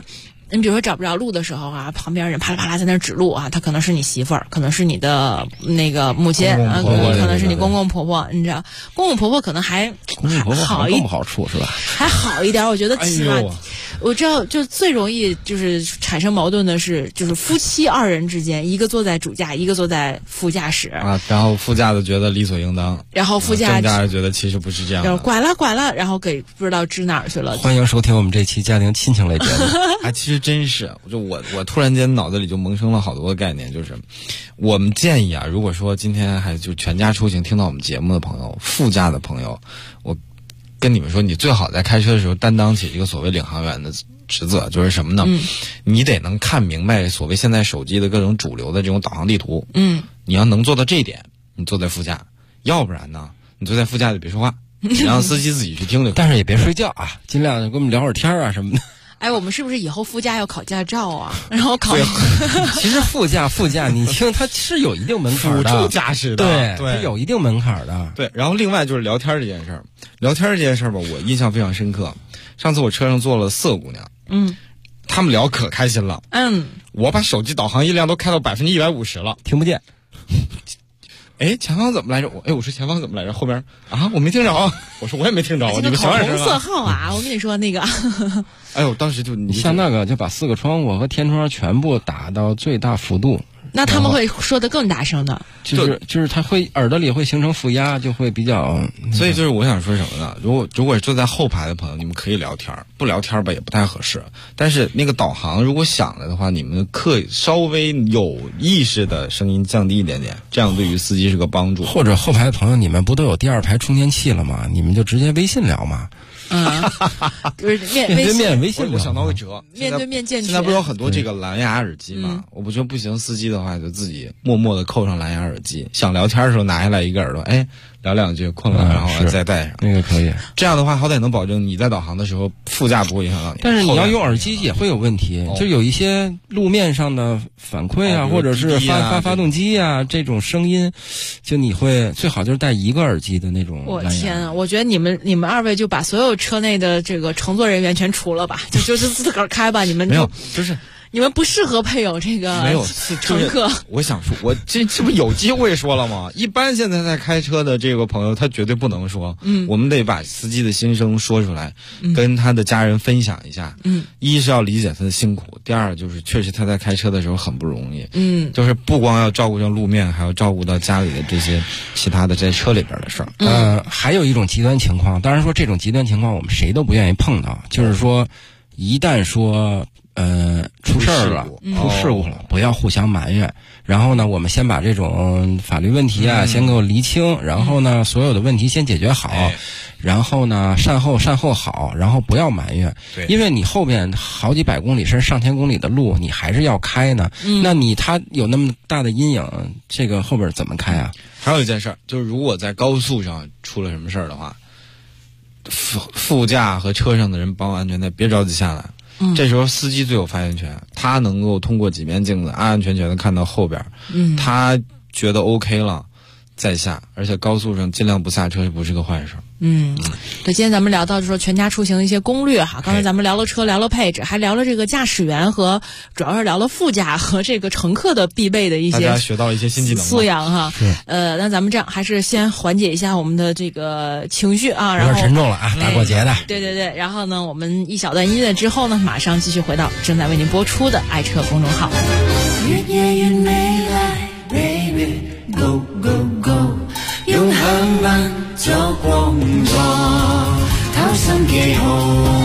你比如说找不着路的时候啊，旁边人啪啦啪啦在那指路啊，他可能是你媳妇儿，可能是你的那个母亲啊，可能是你公公婆婆，你知道，公公婆婆可能还好一点， 不好处是吧？ 还好一点，我觉得起码。我知道，就最容易就是产生矛盾的是，就是夫妻二人之间，一个坐在主驾，一个坐在副驾驶啊，然后副驾的觉得理所应当， 然后副驾觉得其实不是这样的， 拐了，然后给不知道支哪儿去了。 欢迎收听我们这期家庭亲情类节目。 哎，其实真是，我突然间脑子里就萌生了好多个概念，就是我们建议啊，如果说今天还就全家出行听到我们节目的朋友，副驾的朋友，我跟你们说，你最好在开车的时候担当起一个所谓领航员的职责，就是什么呢？你得能看明白所谓现在手机的各种主流的这种导航地图。你要能做到这一点，你坐在副驾，要不然呢，你坐在副驾就别说话，你让司机自己去听就。 但是也别睡觉啊，尽量跟我们聊会儿天啊什么的。 哎，我们是不是以后副驾要考驾照啊？然后考。 其实副驾，你听它是有一定门槛的， 辅助驾驶的， 对，它有一定门槛的。 对，然后另外就是聊天这件事儿，吧，我印象非常深刻。上次我车上坐了4个姑娘，她们聊可开心了，我把手机导航音量都开到150%了， 听不见。 哎，前方怎么来着？我说前方怎么来着？后边啊，我没听着。我说我也没听着。你们小点声。 红色号啊！我跟你说那个。 哎呦，当时就你像那个就把4个窗户和天窗全部打到最大幅度。 那他们会说得更大声的， 就是他会耳朵里会形成负压，就会比较。 所以就是我想说什么呢？如果坐在后排的朋友，你们可以聊天，不聊天吧也不太合适。但是那个导航如果响了的话，你们稍微有意识的声音降低一点点，这样对于司机是个帮助。 或者后排的朋友，你们不都有第2排充电器了吗？你们就直接微信聊嘛。 就是面对面微信。 我想到个辙， 面对面见。 现在不是有很多这个蓝牙耳机吗？我不觉得不行，司机的话就自己默默的扣上蓝牙耳机，想聊天的时候拿下来一个耳朵，聊2句，困了然后再戴上， 那个可以。 这样的话，好歹能保证你在导航的时候副驾不会影响到你。 但是你要用耳机也会有问题，就有一些路面上的反馈啊，或者是发动机啊这种声音，就你会最好就是戴一个耳机的那种。 我天啊！我觉得你们2位就把所有车内的这个乘坐人员全除了吧，就是自个儿开吧，你们没有，就是你们不适合配有这个没有乘客。 我想说，我这不有机会说了吗？一般现在在开车的这个朋友，他绝对不能说。我们得把司机的心声说出来，跟他的家人分享一下。一是要理解他的辛苦，第二就是确实他在开车的时候很不容易。就是不光要照顾上路面，还要照顾到家里的这些其他的在车里边的事儿。 还有一种极端情况，当然说这种极端情况我们谁都不愿意碰到，就是说一旦说出事儿了，出事故了，不要互相埋怨。然后呢，我们先把这种法律问题啊，先给我厘清。然后呢，所有的问题先解决好。然后呢，善后好。然后不要埋怨，因为你后边好几百公里甚至上千公里的路，你还是要开呢。那他有那么大的阴影，这个后边怎么开啊？ 还有一件事儿，就是如果在高速上出了什么事儿的话，副驾和车上的人绑好安全带，别着急下来。这时候司机最有发言权，他能够通过几面镜子安安全全的看到后边，他觉得 OK 了再下，而且高速上尽量不下车不是个坏事。 对，今天咱们聊到就是说全家出行的一些攻略哈。刚才咱们聊了车，聊了配置，还聊了这个驾驶员和主要是聊了副驾和这个乘客的必备的一些， 大家学到了一些新技能素养哈。那咱们这样还是先缓解一下我们的这个情绪啊，然后有点沉重了啊，大过节的。 对，然后呢，我们一小段音乐之后呢，马上继续回到正在为您播出的爱车公众号。 越夜越美麗 ，baby go go go， 用向晚做光座，偷心幾好。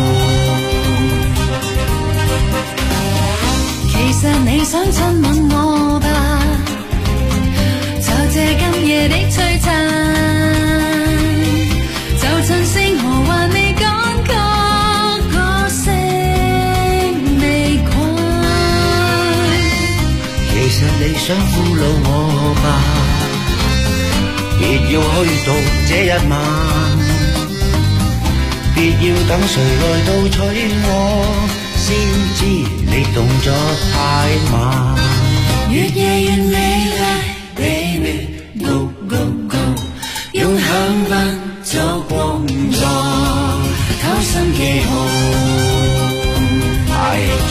其實你想親吻我吧，就這今夜的璀璨，就趁星河還未乾涸，個性未困。其實你想俘虜我吧，別要虛度這一晚，別要等誰來盜取我，先知你動作太慢。越夜越美麗 ，baby go go go， 用香檳做光座，偷心幾好，係在等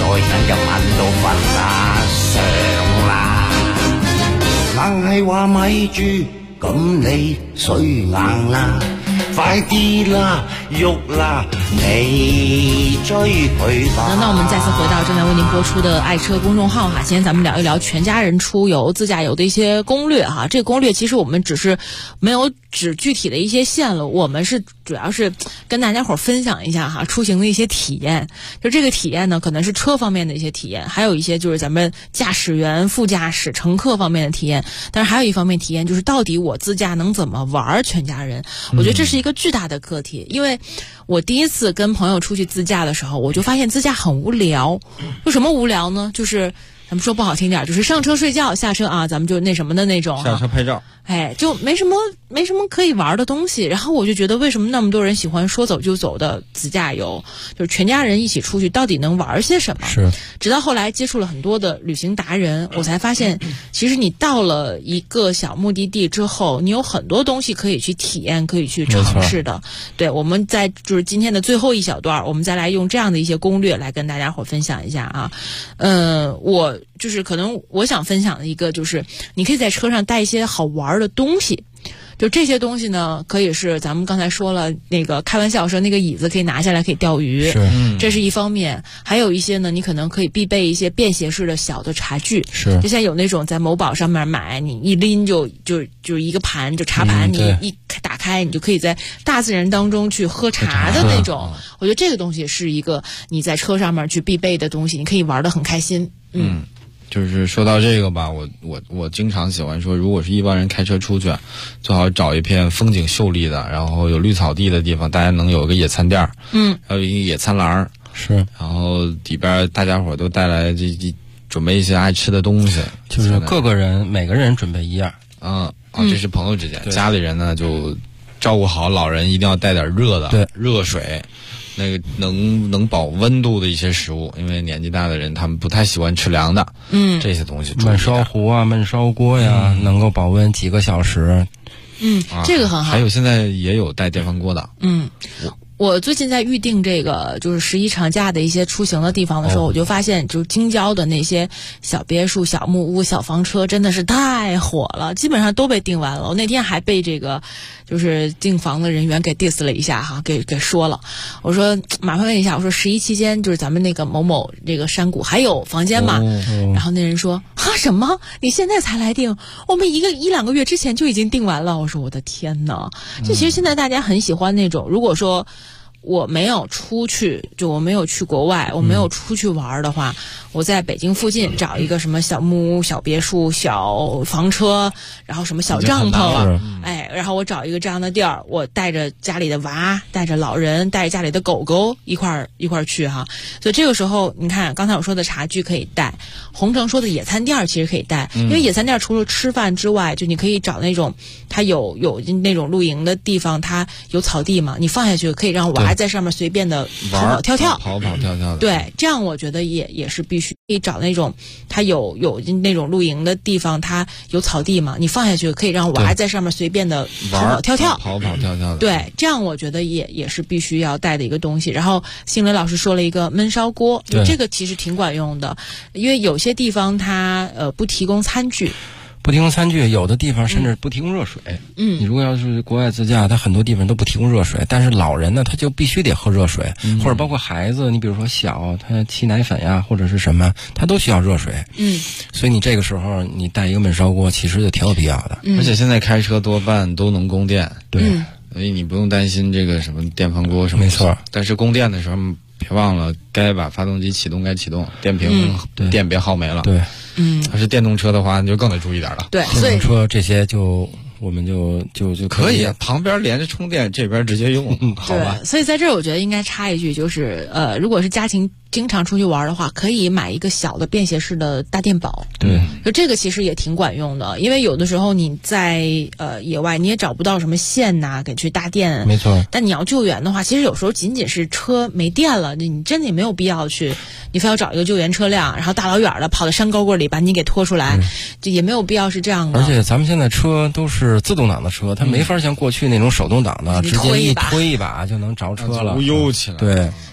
就問到瞓啦上啦，硬係話咪住，咁你水硬啦，快啲啦，喐啦，你追佢吧。 那我們再次回到正在為您播出的愛車公眾號哈，今天咱們聊一聊全家人出遊自駕遊的一些攻略哈。這個攻略其實我們只是沒有指具體的一些線路，我們是主要是跟大家伙分享一下哈出行的一些體驗。就這個體驗呢，可能是車方面的一些體驗，還有一些就是咱們駕駛員、副駕駛、乘客方面的體驗。但是還有一方面體驗就是到底我自駕能怎麼玩全家人？我覺得這是一個巨大的課題，因為我第一次跟朋友出去自駕的時候，我就發現自駕很無聊。為什麼無聊呢？就是咱們說不好聽點，就是上車睡覺，下車啊，咱們就那什麼的那種， 下車拍照， 哎，就没什么可以玩的东西。然后我就觉得为什么那么多人喜欢说走就走的自驾游，就是全家人一起出去到底能玩些什么？ 是。 直到后来接触了很多的旅行达人，我才发现其实你到了一个小目的地之后，你有很多东西可以去体验，可以去尝试的。对，我们在就是今天的最后一小段，我们再来用这样的一些攻略来跟大家伙分享一下啊。我就是可能我想分享的一个就是你可以在车上带一些好玩的东西。就这些东西呢，可以是咱们刚才说了那个开玩笑说那个椅子可以拿下来可以钓鱼，这是一方面。还有一些呢，你可能可以必备一些便携式的小的茶具， 是就像有那种在某宝上面买，你一拎就一个盘，就茶盘，你一打开，你就可以在大自然当中去喝茶的那种。我觉得这个东西是一个你在车上面去必备的东西，你可以玩得很开心。 就是说到这个吧，我经常喜欢说，如果是一帮人开车出去，最好找一片风景秀丽的，然后有绿草地的地方，大家能有个野餐垫，还有一个野餐篮， 是， 然后里边大家伙都带来准备一些爱吃的东西， 就是每个人准备一样， 这是朋友之间，家里人呢就照顾好老人，一定要带点热的， 对， 热水。那个能保温度的一些食物，因为年纪大的人他们不太喜欢吃凉的，这些东西， 焖烧壶啊、焖烧锅呀，能够保温几个小时， 这个很好。 还有现在也有带电饭锅的， 我最近在预定这个就是11长假的一些出行的地方的时候，我就发现就是京郊的那些小别墅、小木屋、小房车真的是太火了，基本上都被订完了。我那天还被这个就是订房的人员给 diss 了一下哈，给说了。我说麻烦问一下，我说11期间就是咱们那个某某这个山谷还有房间吗？然后那人说什么？你现在才来订？我们一两个月之前就已经订完了。我说我的天哪！就其实现在大家很喜欢那种，如果说我没有出去，就我没有去国外，我没有出去玩的话，我在北京附近找一个什么小木屋、小别墅、小房车，然后什么小帐篷，然后我找一个这样的地儿，我带着家里的娃，带着老人，带着家里的狗狗一块儿去哈。所以这个时候，你看刚才我说的茶具可以带，洪城说的野餐垫其实可以带，因为野餐垫除了吃饭之外，就你可以找那种它有那种露营的地方，它有草地嘛，你放下去可以让娃在上面随便的跑跑跳跳， 的。 对，这样我觉得也是必须。可以找那种它有那种露营的地方，它有草地嘛，你放下去可以让娃在上面随便的跑跑跳跳。对，这样我觉得也是必须要带的一个东西。然后星雷老师说了一个焖烧锅，这个其实挺管用的，因为有些地方它不提供餐具。 不提供餐具，有的地方甚至不提供热水。你如果要是国外自驾，它很多地方都不提供热水，但是老人呢，他就必须得喝热水，或者包括孩子，你比如说小，他沏奶粉呀，或者是什么，他都需要热水。所以你这个时候你带一个焖烧锅，其实就挺有必要的。 而且现在开车多半都能供电， 对， 所以你不用担心这个什么电饭锅什么。 没错， 但是供电的时候别忘了该把发动机启动该启动，电瓶电别耗没了。 对。 要是电动车的话，你就更得注意点了。 对， 电动车这些我们就可以，旁边连着充电，这边直接用，好吧？ 所以在这儿我觉得应该插一句，就是如果是家庭经常出去玩的话，可以买一个小的便携式的大电宝。 对， 就这个其实也挺管用的，因为有的时候你在野外你也找不到什么线呐，给去搭电。 没错。 但你要救援的话，其实有时候仅仅是车没电了，你真的也没有必要去，你非要找一个救援车辆，然后大老远的跑到山沟沟里把你给拖出来，就也没有必要是这样的。 而且咱们现在车都是自动挡的车，它没法像过去那种手动挡的，直接一推一把就能着车了， 悠起来。 对。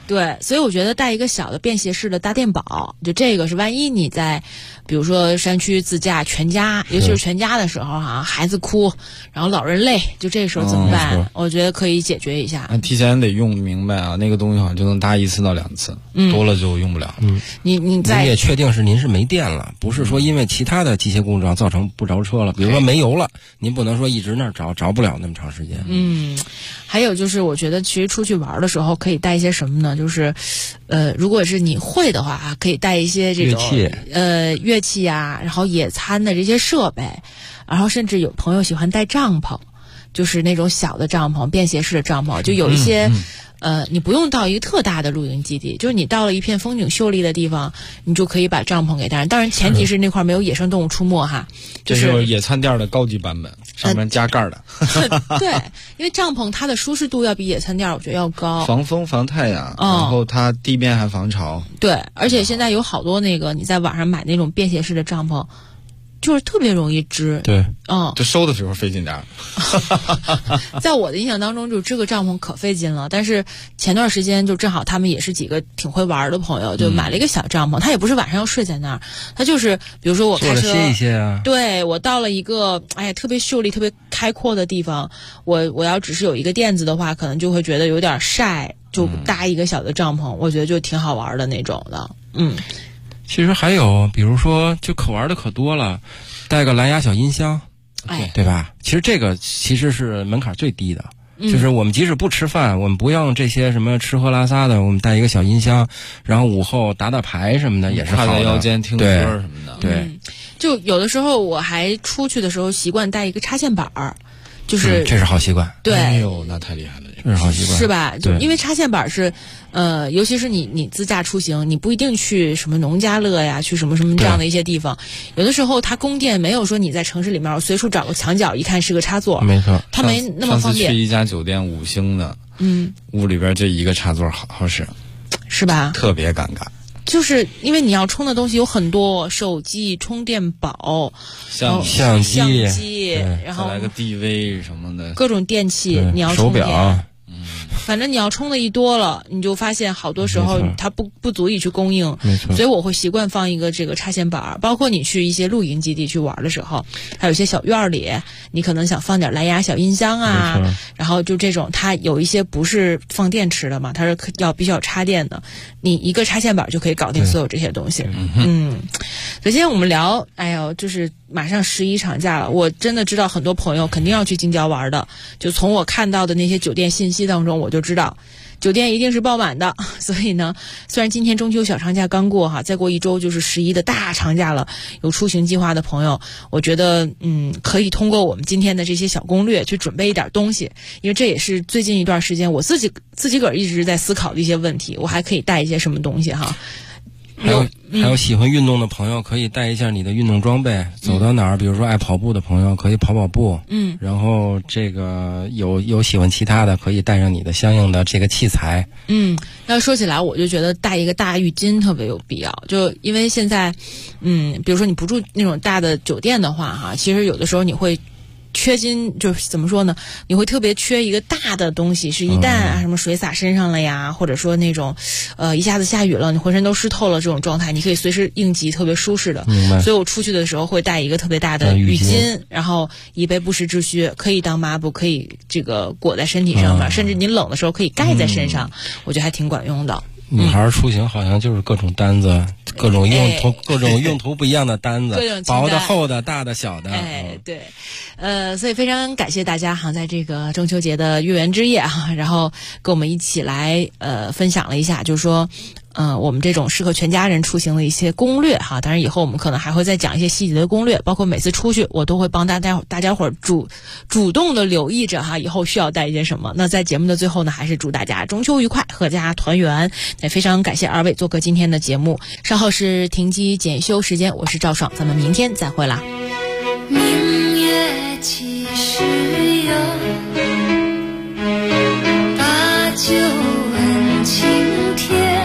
对，所以我觉得带一个小的便携式的大电宝，就这个是万一你在比如说山区自驾全家，尤其是全家的时候孩子哭，然后老人累，就这时候怎么办？我觉得可以解决一下。 提前得用明白啊，那个东西好像就能搭1次到2次，多了就用不了。 你也确定是您是没电了，不是说因为其他的机械故障造成不着车了，比如说没油了，您不能说一直那儿着不了那么长时间。 还有就是我觉得其实出去玩的时候可以带一些什么呢？就是如果是你会的话可以带一些这种乐器啊，然后野餐的这些设备，然后甚至有朋友喜欢带帐篷，就是那种小的帐篷，便携式的帐篷，就有一些你不用到一个特大的露营基地，就是你到了一片风景秀丽的地方，你就可以把帐篷给带上。当然前提是那块没有野生动物出没哈。 这是野餐垫的高级版本，上面加盖的。 对，因为帐篷它的舒适度要比野餐垫我觉得要高， 防风防太阳，然后它地面还防潮。 对，而且现在有好多那个你在网上买那种便携式的帐篷，就是特别容易支。 对， 就收的时候费劲点儿。 在我的印象当中，就支个帐篷可费劲了。但是前段时间就正好他们也是几个挺会玩的朋友，就买了一个小帐篷。他也不是晚上要睡在那儿，他就是比如说我开车歇一歇啊。 对，我到了一个特别秀丽、特别开阔的地方，我要只是有一个垫子的话，可能就会觉得有点晒，就搭一个小的帐篷，我觉得就挺好玩的那种的。 其实还有，比如说，就可玩的可多了，带个蓝牙小音箱，对吧？其实这个其实是门槛最低的，就是我们即使不吃饭，我们不用这些什么吃喝拉撒的，我们带一个小音箱，然后午后打打牌什么的也是好的。 趴在腰间听歌什么的， 对。 就有的时候我还出去的时候习惯带一个插线板儿。就是这是好习惯， 对， 哎呦，那太厉害了， 这是好习惯， 是吧？就因为插线板是，尤其是你自驾出行，你不一定去什么农家乐呀，去什么这样的一些地方，有的时候它供电没有说你在城市里面随处找个墙角一看是个插座， 没错， 它没那么方便。 上次去一家酒店5星的，屋里边就一个插座好使， 是吧？ 特别尴尬。 就是因为你要充的东西有很多，手机、充电宝、 相机，然后再来个 DV 什么的， 各种电器你要充电。 手表， 反正你要充的一多了，你就发现好多时候它不足以去供应， 没错。 所以我会习惯放一个这个插线板，包括你去一些露营基地去玩的时候，还有一些小院里，你可能想放点蓝牙小音箱啊，然后就这种它有一些不是放电池的嘛，它是必须要插电的，你一个插线板就可以搞定所有这些东西。首先我们聊，就是马上11长假了，我真的知道很多朋友肯定要去京郊玩的，就从我看到的那些酒店信息当中我就知道酒店一定是爆满的。所以呢，虽然今天中秋小长假刚过再过1周就是11的大长假了，有出行计划的朋友，我觉得可以通过我们今天的这些小攻略去准备一点东西，因为这也是最近一段时间我自己个儿一直在思考的一些问题，我还可以带一些什么东西哈。 还有喜欢运动的朋友可以带一下你的运动装备，走到哪儿，比如说爱跑步的朋友可以跑步，然后这个有喜欢其他的可以带上你的相应的这个器材。 要说起来我就觉得带一个大浴巾特别有必要，就因为现在比如说你不住那种大的酒店的话其实有的时候你会缺巾，就是怎么说呢？你会特别缺一个大的东西，是一旦什么水洒身上了呀，或者说那种，一下子下雨了，你浑身都湿透了这种状态，你可以随时应急，特别舒适的。所以我出去的时候会带一个特别大的浴巾，然后以备不时之需，可以当抹布，可以这个裹在身体上面，甚至你冷的时候可以盖在身上，我觉得还挺管用的。 女孩出行好像就是各种单子，各种用途不一样的单子，薄的、厚的、大的、小的。 对，所以非常感谢大家在这个中秋节的月圆之夜然后跟我们一起来分享了一下，就是说我们这种适合全家人出行的一些攻略当然以后我们可能还会再讲一些细节的攻略，包括每次出去我都会帮大家伙主动的留意着以后需要带一些什么。那在节目的最后呢，还是祝大家中秋愉快，阖家团圆。也非常感谢二位做客今天的节目，稍后是停机检修时间，我是赵爽，咱们明天再会啦。 明月几时有，把酒问青天，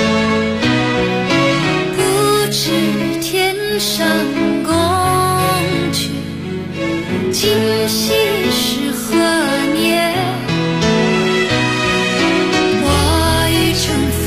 不知天上宫阙，今夕是何年？我欲乘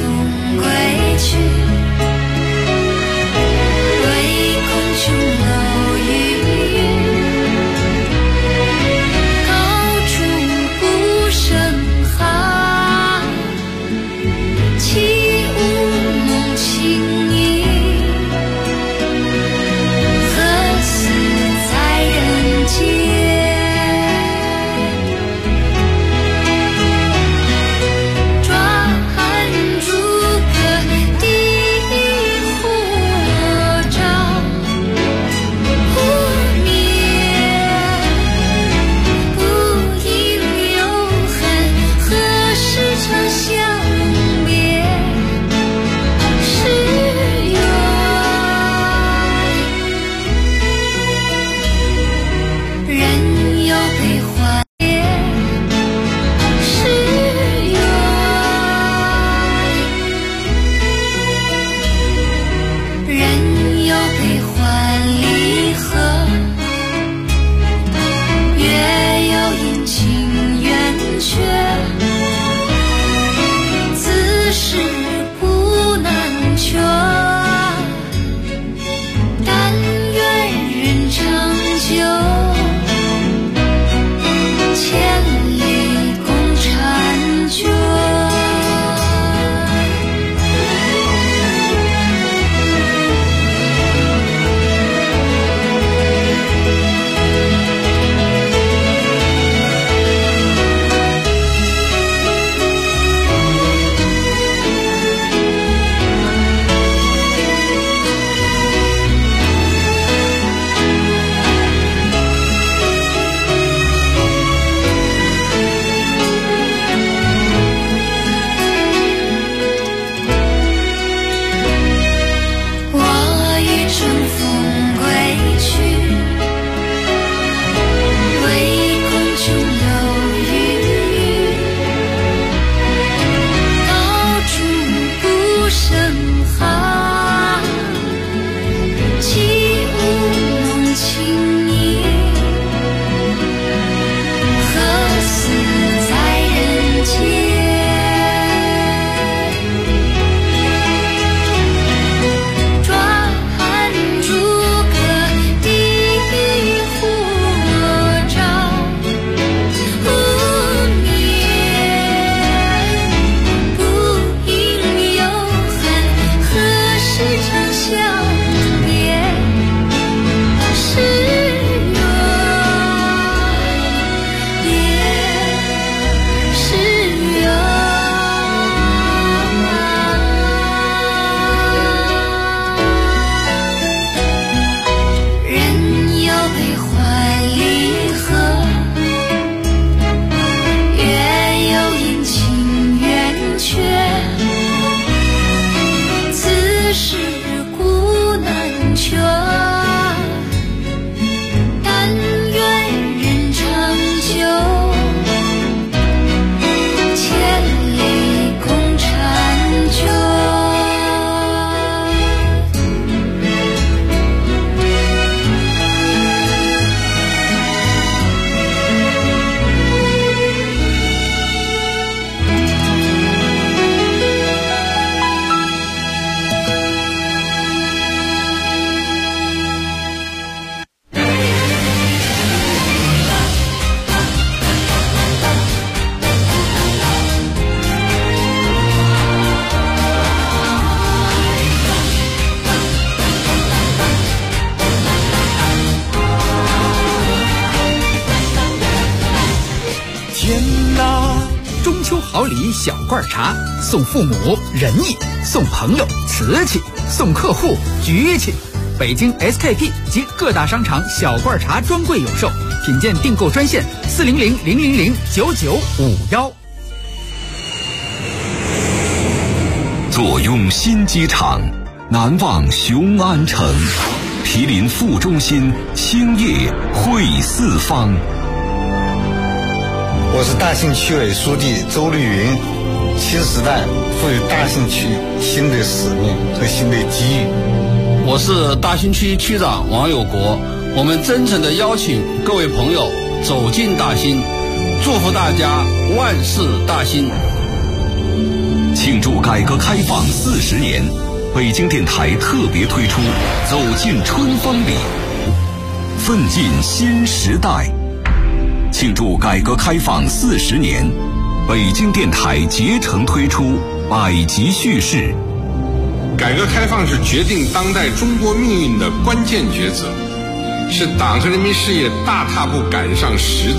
缺，但愿人长久。千里共婵娟。 中秋好礼小罐茶，送父母仁义，送朋友瓷器，送客户局气。北京 SKP 及各大商场小罐茶专柜有售，品鉴订购专线400-000-9951。 坐拥新机场，难忘雄安城，毗邻副中心，兴业汇四方。 我是大兴区委书记周绿云。新时代赋予大兴区新的使命和新的机遇。 我是大兴区区长王有国。我们真诚地邀请各位朋友走进大兴，祝福大家万事大兴。 庆祝改革开放40年，北京电台特别推出走进春风里，奋进新时代。庆祝改革开放40年，北京电台竭诚推出百集叙事。 改革开放是决定当代中国命运的关键抉择，是党和人民事业大踏步赶上时代